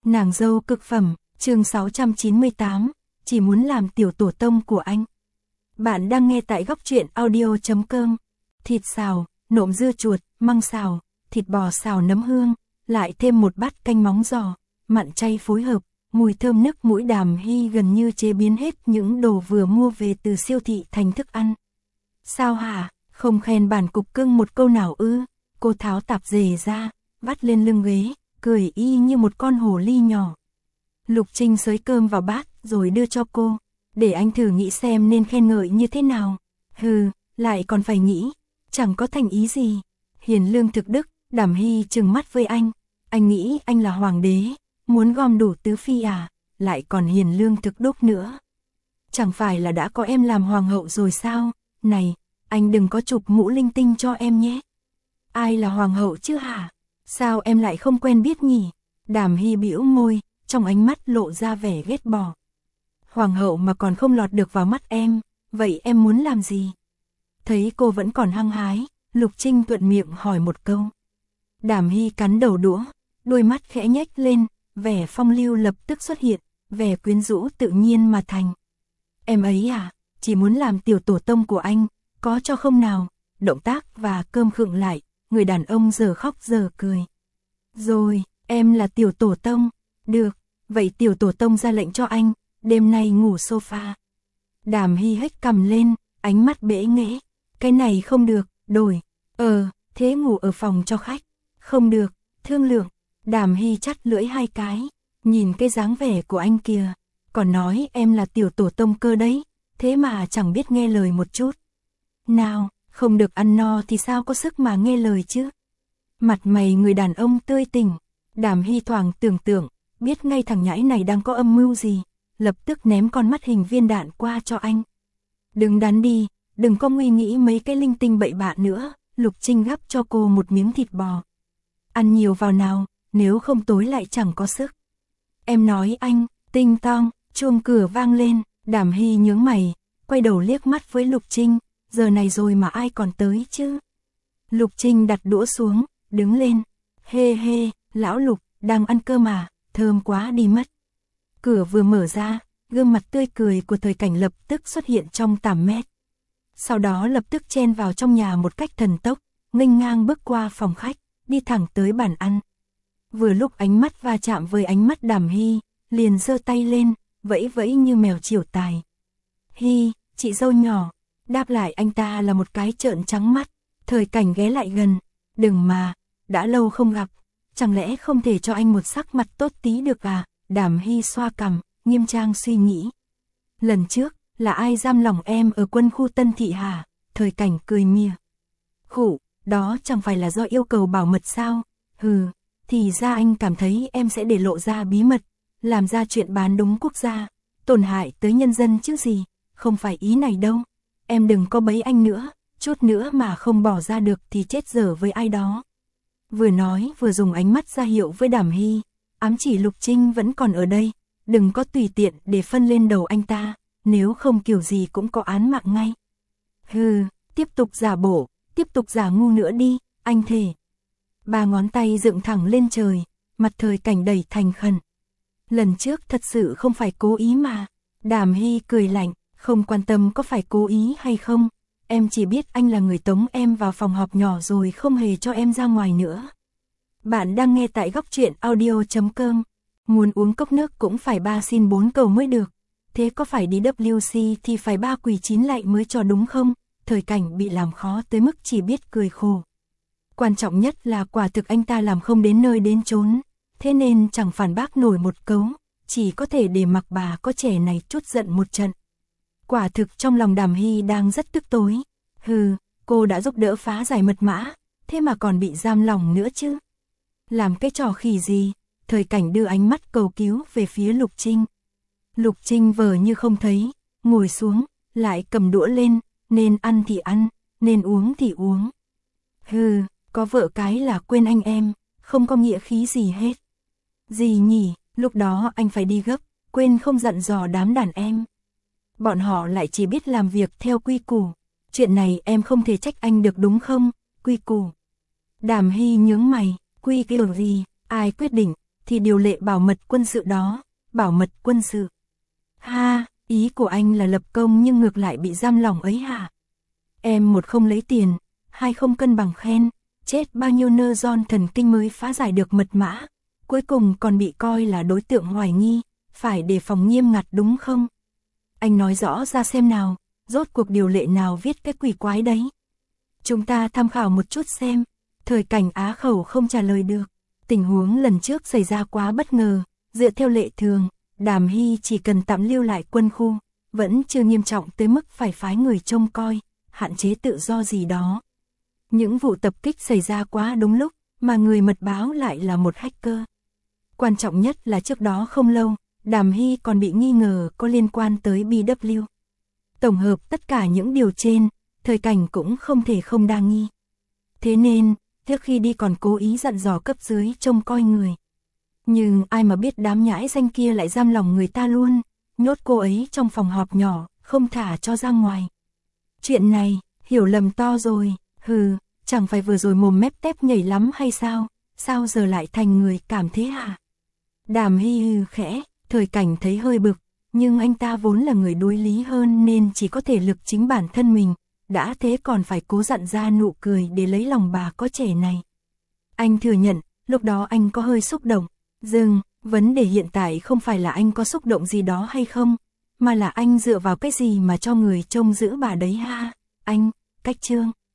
Nàng dâu cực phẩm, chương 698, chỉ muốn làm tiểu tổ tông của anh. Bạn đang nghe tại góc truyện audio.com. Thịt xào, nộm dưa chuột, măng xào, thịt bò xào nấm hương, lại thêm một bát canh móng giò, mặn chay phối hợp, mùi thơm nức mũi. Đàm Hy gần như chế biến hết những đồ vừa mua về từ siêu thị thành thức ăn. Sao hả, không khen bản cục cưng một câu nào ư? Cô tháo tạp dề ra, vắt lên lưng ghế, cười y như một con hồ ly nhỏ. Lục Trinh xới cơm vào bát rồi đưa cho cô, để anh thử nghĩ xem nên khen ngợi như thế nào. Hừ, lại còn phải nghĩ, chẳng có thành ý gì. Hiền lương thực đức. Đàm Hy trừng mắt với anh nghĩ anh là hoàng đế, muốn gom đủ tứ phi à, lại còn hiền lương thực đức nữa. Chẳng phải là đã có em làm hoàng hậu rồi sao? Này, anh đừng có chụp mũ linh tinh cho em nhé. Ai là hoàng hậu chứ hả? Sao em lại không quen biết nhỉ? Đàm Hy bĩu môi, trong ánh mắt lộ ra vẻ ghét bỏ. Hoàng hậu mà còn không lọt được vào mắt em, vậy em muốn làm gì? Thấy cô vẫn còn hăng hái, Lục Trinh thuận miệng hỏi một câu. Đàm Hy cắn đầu đũa, đôi mắt khẽ nhếch lên, vẻ phong lưu lập tức xuất hiện, vẻ quyến rũ tự nhiên mà thành. Em ấy à, chỉ muốn làm tiểu tổ tông của anh, có cho không nào? Động tác và cơm khựng lại, người đàn ông giờ khóc giờ cười. Rồi, em là tiểu tổ tông, được, vậy tiểu tổ tông ra lệnh cho anh, đêm nay ngủ sofa. Đàm Hy hếch cằm lên, ánh mắt bẽ nghễ. Cái này không được, đổi. Thế ngủ ở phòng cho khách. Không được, thương lượng. Đàm Hy chắt lưỡi hai cái, nhìn cái dáng vẻ của anh kìa, còn nói em là tiểu tổ tông cơ đấy, thế mà chẳng biết nghe lời một chút. Nào, không được ăn no thì sao có sức mà nghe lời chứ? Mặt mày người đàn ông tươi tỉnh. Đàm Hy thoáng tưởng tượng, biết ngay thằng nhãi này đang có âm mưu gì, lập tức ném con mắt hình viên đạn qua cho anh. Đừng đắn đi, đừng có nguy nghĩ mấy cái linh tinh bậy bạ nữa. Lục Trinh gắp cho cô một miếng thịt bò. Ăn nhiều vào nào, nếu không tối lại chẳng có sức. Em nói anh. Tinh tong, chuông cửa vang lên. Đàm Hy nhướng mày, quay đầu liếc mắt với Lục Trinh. Giờ này rồi mà ai còn tới chứ? Lục Trinh đặt đũa xuống, đứng lên. Hê hê, lão Lục, đang ăn cơm à, thơm quá đi mất. Cửa vừa mở ra, gương mặt tươi cười của Thời Cảnh lập tức xuất hiện trong tầm mét. Sau đó lập tức chen vào trong nhà một cách thần tốc, nghênh ngang bước qua phòng khách, đi thẳng tới bàn ăn. Vừa lúc ánh mắt va chạm với ánh mắt Đàm Hy, liền giơ tay lên, vẫy vẫy như mèo chiều tài. Hy, chị dâu nhỏ. Đáp lại anh ta là một cái trợn trắng mắt. Thời Cảnh ghé lại gần. Đừng mà, đã lâu không gặp, chẳng lẽ không thể cho anh một sắc mặt tốt tí được à? Đàm Hy xoa cằm, nghiêm trang suy nghĩ. Lần trước, là ai giam lòng em ở quân khu Tân Thị hả? Thời Cảnh cười mỉa. Khụ, đó chẳng phải là do yêu cầu bảo mật sao? Hừ, thì ra anh cảm thấy em sẽ để lộ ra bí mật, làm ra chuyện bán đúng quốc gia, tổn hại tới nhân dân chứ gì, không phải ý này đâu. Em đừng có bấy anh nữa, chút nữa mà không bỏ ra được thì chết dở với ai đó. Vừa nói vừa dùng ánh mắt ra hiệu với Đàm Hy, ám chỉ Lục Trinh vẫn còn ở đây, đừng có tùy tiện để phân lên đầu anh ta, nếu không kiểu gì cũng có án mạng ngay. Hừ, tiếp tục giả bộ, tiếp tục giả ngu nữa đi, anh thề. Ba ngón tay dựng thẳng lên trời, mặt Thời Cảnh đầy thành khẩn. Lần trước thật sự không phải cố ý mà. Đàm Hy cười lạnh, không quan tâm có phải cố ý hay không, em chỉ biết anh là người tống em vào phòng họp nhỏ rồi không hề cho em ra ngoài nữa. Bạn đang nghe tại góc truyện audio.com. Muốn uống cốc nước cũng phải 3 xin 4 cầu mới được. Thế có phải đi WC thì phải 3 quỳ 9 lạy mới cho đúng không? Thời Cảnh bị làm khó tới mức chỉ biết cười khổ. Quan trọng nhất là quả thực anh ta làm không đến nơi đến chốn, thế nên chẳng phản bác nổi một câu, chỉ có thể để mặc bà có trẻ này trút giận một trận. Quả thực trong lòng Đàm Hy đang rất tức tối. Hừ, cô đã giúp đỡ phá giải mật mã, thế mà còn bị giam lòng nữa chứ. Làm cái trò khỉ gì? Thời Cảnh đưa ánh mắt cầu cứu về phía Lục Trinh. Lục Trinh vờ như không thấy, ngồi xuống, lại cầm đũa lên, nên ăn thì ăn, nên uống thì uống. Hừ, có vợ cái là quên anh em, không có nghĩa khí gì hết. Gì nhỉ, lúc đó anh phải đi gấp, quên không dặn dò đám đàn em. Bọn họ lại chỉ biết làm việc theo quy củ. Chuyện này em không thể trách anh được đúng không? Quy củ. Đàm Hy nhướng mày, quy củ gì, ai quyết định, thì điều lệ bảo mật quân sự đó, bảo mật quân sự. Ha, ý của anh là lập công nhưng ngược lại bị giam lỏng ấy hả? Em một không lấy tiền, hai không cân bằng khen, chết bao nhiêu neuron thần kinh mới phá giải được mật mã, cuối cùng còn bị coi là đối tượng hoài nghi, phải đề phòng nghiêm ngặt đúng không? Anh nói rõ ra xem nào, rốt cuộc điều lệ nào viết cái quỷ quái đấy? Chúng ta tham khảo một chút xem. Thời Cảnh á khẩu không trả lời được. Tình huống lần trước xảy ra quá bất ngờ, dựa theo lệ thường, Đàm Hy chỉ cần tạm lưu lại quân khu, vẫn chưa nghiêm trọng tới mức phải phái người trông coi, hạn chế tự do gì đó. Những vụ tập kích xảy ra quá đúng lúc, mà người mật báo lại là một hacker. Quan trọng nhất là trước đó không lâu, Đàm Hy còn bị nghi ngờ có liên quan tới BW. Tổng hợp tất cả những điều trên, Thời Cảnh cũng không thể không đa nghi. Thế nên, trước khi đi còn cố ý dặn dò cấp dưới trông coi người. Nhưng ai mà biết đám nhãi danh kia lại giam lòng người ta luôn, nhốt cô ấy trong phòng họp nhỏ, không thả cho ra ngoài. Chuyện này, hiểu lầm to rồi, chẳng phải vừa rồi mồm mép tép nhảy lắm hay sao, sao giờ lại thành người cảm thế hả? Đàm Hy hừ khẽ, Thời Cảnh thấy hơi bực, nhưng anh ta vốn là người đối lý hơn nên chỉ có thể lực chính bản thân mình, đã thế còn phải cố dặn ra nụ cười để lấy lòng bà có trẻ này. Anh thừa nhận, lúc đó anh có hơi xúc động, vấn đề hiện tại không phải là anh có xúc động gì đó hay không, mà là anh dựa vào cái gì mà cho người trông giữ bà đấy ha, anh, cách trương.